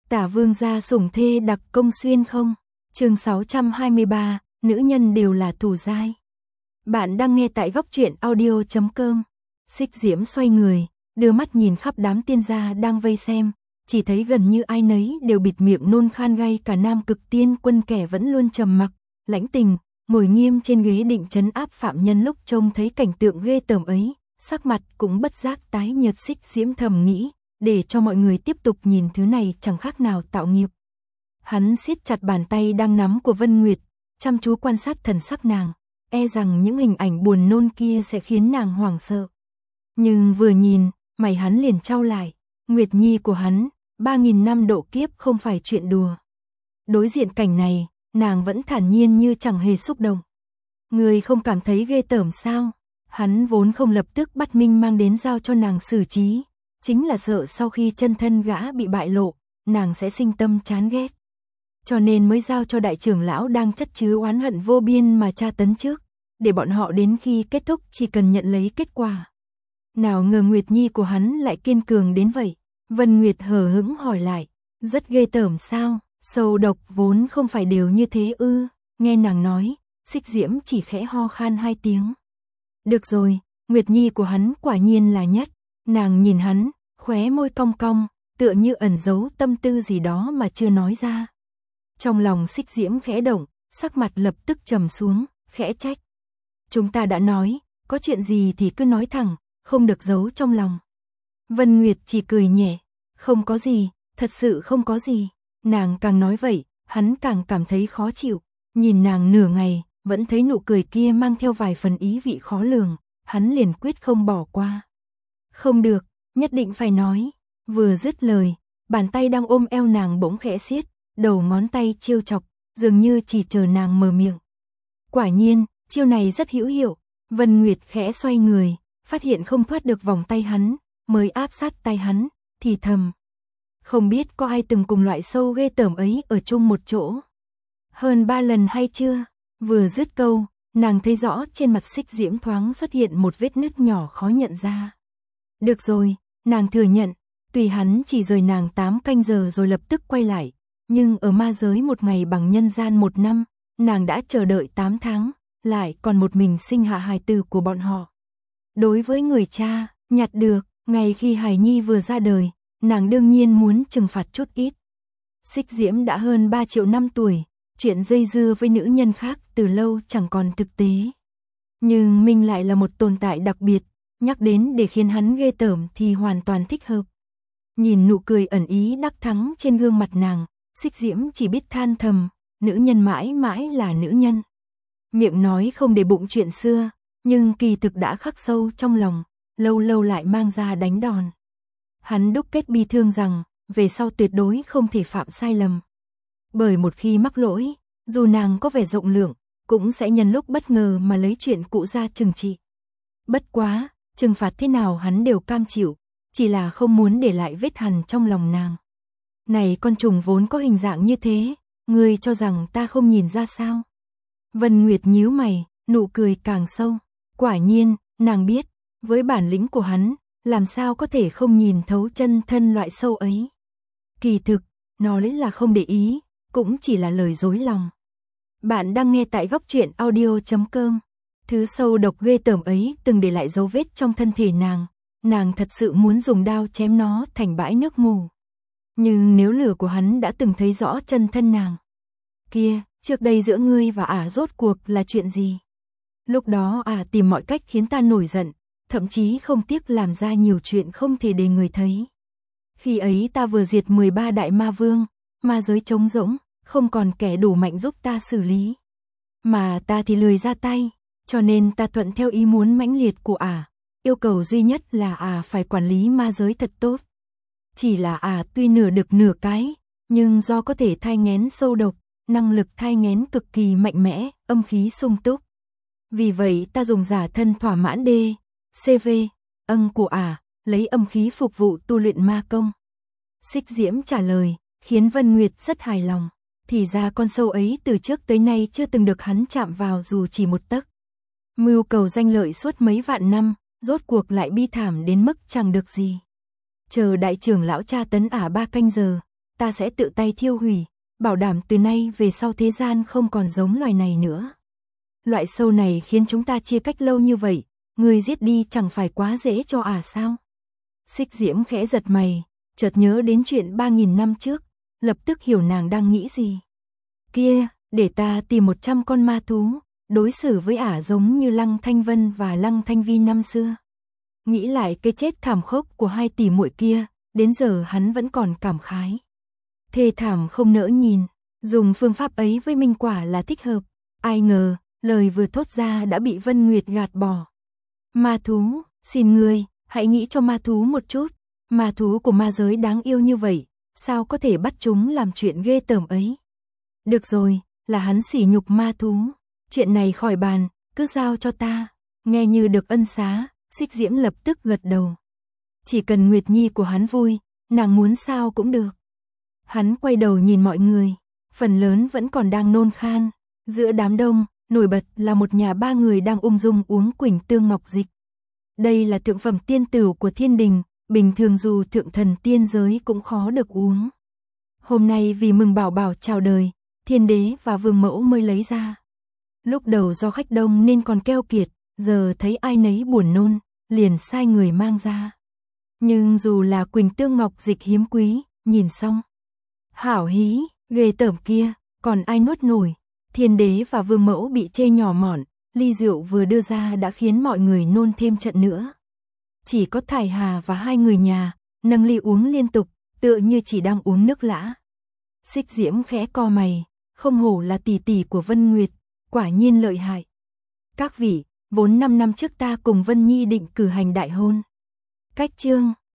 Tả vương gia sủng thê đặc công xuyên không? Chương 623, nữ nhân đều là thù dai. Bạn đang nghe tại góc truyện audio.com. Xích Diễm xoay người, đưa mắt nhìn khắp đám tiên gia đang vây xem, chỉ thấy gần như ai nấy đều bịt miệng nôn khan, ngay cả Nam Cực Tiên Quân kẻ vẫn luôn trầm mặc, lãnh tình, ngồi nghiêm trên ghế định trấn áp phạm nhân, lúc trông thấy cảnh tượng ghê tởm ấy, sắc mặt cũng bất giác tái nhợt. Xích Diễm thầm nghĩ, để cho mọi người tiếp tục nhìn thứ này chẳng khác nào tạo nghiệp. Hắn siết chặt bàn tay đang nắm của Vân Nguyệt, chăm chú quan sát thần sắc nàng, e rằng những hình ảnh buồn nôn kia sẽ khiến nàng hoảng sợ. Nhưng vừa nhìn, mày hắn liền chau lại, Nguyệt Nhi của hắn, 3.000 năm độ kiếp không phải chuyện đùa. Đối diện cảnh này, nàng vẫn thản nhiên như chẳng hề xúc động. Người không cảm thấy ghê tởm sao? Hắn vốn không lập tức bắt Minh mang đến giao cho nàng xử trí, chính là sợ sau khi chân thân gã bị bại lộ, nàng sẽ sinh tâm chán ghét. Cho nên mới giao cho đại trưởng lão đang chất chứa oán hận vô biên mà tra tấn trước, để bọn họ đến khi kết thúc chỉ cần nhận lấy kết quả. Nào ngờ Nguyệt Nhi của hắn lại kiên cường đến vậy. Vân Nguyệt hờ hững hỏi lại, rất ghê tởm sao? Sâu độc vốn không phải đều như thế ư? Nghe nàng nói, Xích Diễm chỉ khẽ ho khan 2 tiếng. Được rồi, Nguyệt Nhi của hắn quả nhiên là nhất. Nàng nhìn hắn, khóe môi cong cong, tựa như ẩn giấu tâm tư gì đó mà chưa nói ra. Trong lòng Xích Diễm khẽ động, sắc mặt lập tức trầm xuống, khẽ trách. Chúng ta đã nói, có chuyện gì thì cứ nói thẳng, không được giấu trong lòng. Vân Nguyệt chỉ cười nhẹ, không có gì, thật sự không có gì. Nàng càng nói vậy, hắn càng cảm thấy khó chịu, nhìn nàng nửa ngày, vẫn thấy nụ cười kia mang theo vài phần ý vị khó lường, hắn liền quyết không bỏ qua. Không được, nhất định phải nói. Vừa dứt lời, bàn tay đang ôm eo nàng bỗng khẽ siết, đầu ngón tay trêu chọc, dường như chỉ chờ nàng mở miệng. Quả nhiên, chiêu này rất hữu hiệu. Vân Nguyệt khẽ xoay người, phát hiện không thoát được vòng tay hắn, mới áp sát tay hắn, thì thầm. Không biết có ai từng cùng loại sâu ghê tởm ấy ở chung một chỗ hơn 3 lần hay chưa? Vừa dứt câu, nàng thấy rõ trên mặt Xích Diễm thoáng xuất hiện một vết nứt nhỏ khó nhận ra. Được rồi, nàng thừa nhận, tùy hắn chỉ rời nàng 8 canh giờ rồi lập tức quay lại, nhưng ở ma giới 1 ngày bằng nhân gian 1 năm, nàng đã chờ đợi 8 tháng, lại còn một mình sinh hạ hài tử của bọn họ. Đối với người cha, nhặt được, ngày khi hài nhi vừa ra đời, nàng đương nhiên muốn trừng phạt chút ít. Xích Diễm đã hơn 3 triệu năm tuổi, chuyện dây dưa với nữ nhân khác từ lâu chẳng còn thực tế. Nhưng mình lại là một tồn tại đặc biệt, nhắc đến để khiến hắn ghê tởm thì hoàn toàn thích hợp. Nhìn nụ cười ẩn ý đắc thắng trên gương mặt nàng, Xích Diễm chỉ biết than thầm, nữ nhân mãi mãi là nữ nhân. Miệng nói không để bụng chuyện xưa, nhưng kỳ thực đã khắc sâu trong lòng, lâu lâu lại mang ra đánh đòn. Hắn đúc kết bi thương rằng, về sau tuyệt đối không thể phạm sai lầm. Bởi một khi mắc lỗi, dù nàng có vẻ rộng lượng, cũng sẽ nhân lúc bất ngờ mà lấy chuyện cũ ra trừng trị. Bất quá, trừng phạt thế nào hắn đều cam chịu, chỉ là không muốn để lại vết hằn trong lòng nàng. Này con trùng vốn có hình dạng như thế, ngươi cho rằng ta không nhìn ra sao? Vân Nguyệt nhíu mày, nụ cười càng sâu. Quả nhiên, nàng biết, với bản lĩnh của hắn, làm sao có thể không nhìn thấu chân thân loại sâu ấy. Kỳ thực, nó lấy là không để ý, cũng chỉ là lời dối lòng. Bạn đang nghe tại góc truyện audio.com. Thứ sâu độc ghê tởm ấy từng để lại dấu vết trong thân thể nàng thật sự muốn dùng đao chém nó thành bãi nước mù. Nhưng nếu lửa của hắn đã từng thấy rõ chân thân nàng. Kia, trước đây giữa ngươi và ả rốt cuộc là chuyện gì? Lúc đó ả tìm mọi cách khiến ta nổi giận, thậm chí không tiếc làm ra nhiều chuyện không thể để người thấy. Khi ấy ta vừa diệt 13 đại ma vương, ma giới trống rỗng, không còn kẻ đủ mạnh giúp ta xử lý. Mà ta thì lười ra tay, cho nên ta thuận theo ý muốn mãnh liệt của ả, yêu cầu duy nhất là ả phải quản lý ma giới thật tốt. Chỉ là ả tuy nửa đực nửa cái, nhưng do có thể thai nghén sâu độc, năng lực thai nghén cực kỳ mạnh mẽ, âm khí sung túc. Vì vậy ta dùng giả thân thỏa mãn CV, ân của ả, lấy âm khí phục vụ tu luyện ma công. Xích Diễm trả lời, khiến Vân Nguyệt rất hài lòng. Thì ra con sâu ấy từ trước tới nay chưa từng được hắn chạm vào dù chỉ một tấc. Mưu cầu danh lợi suốt mấy vạn năm, rốt cuộc lại bi thảm đến mức chẳng được gì. Chờ đại trưởng lão tra tấn ả 3 canh giờ, ta sẽ tự tay thiêu hủy, bảo đảm từ nay về sau thế gian không còn giống loài này nữa. Loại sâu này khiến chúng ta chia cách lâu như vậy, người giết đi chẳng phải quá dễ cho sao? Xích Diễm khẽ giật mày, chợt nhớ đến chuyện 3.000 năm trước, lập tức hiểu nàng đang nghĩ gì. Kia, để ta tìm 100 con ma thú, đối xử với giống như Lăng Thanh Vân và Lăng Thanh Vi năm xưa. Nghĩ lại cái chết thảm khốc của hai tỷ muội kia, đến giờ hắn vẫn còn cảm khái. Thê thảm không nỡ nhìn, dùng phương pháp ấy với Minh quả là thích hợp, ai ngờ, lời vừa thốt ra đã bị Vân Nguyệt gạt bỏ. Ma thú, xin ngươi, hãy nghĩ cho ma thú một chút, ma thú của ma giới đáng yêu như vậy, sao có thể bắt chúng làm chuyện ghê tởm ấy. Được rồi, là hắn sỉ nhục ma thú, chuyện này khỏi bàn, cứ giao cho ta. Nghe như được ân xá, Xích Diễm lập tức gật đầu. Chỉ cần Nguyệt Nhi của hắn vui, nàng muốn sao cũng được. Hắn quay đầu nhìn mọi người, phần lớn vẫn còn đang nôn khan. Giữa đám đông, nổi bật là một nhà 3 người đang ung dung uống Quỳnh Tương Ngọc Dịch. Đây là thượng phẩm tiên tửu của thiên đình, bình thường dù thượng thần tiên giới cũng khó được uống. Hôm nay vì mừng bảo bảo chào đời, thiên đế và vương mẫu mới lấy ra. Lúc đầu do khách đông nên còn keo kiệt, giờ thấy ai nấy buồn nôn, liền sai người mang ra. Nhưng dù là Quỳnh Tương Ngọc Dịch hiếm quý, nhìn xong. Hảo hí, ghê tởm kia, còn ai nuốt nổi. Thiên đế và vương mẫu bị chê nhỏ mọn, ly rượu vừa đưa ra đã khiến mọi người nôn thêm trận nữa. Chỉ có Thải Hà và hai người nhà, nâng ly uống liên tục, tựa như chỉ đang uống nước lã. Xích Diễm khẽ co mày, không hổ là tỷ tỷ của Vân Nguyệt, quả nhiên lợi hại. Các vị, vốn 5 năm trước ta cùng Vân Nhi định cử hành đại hôn. Cách chương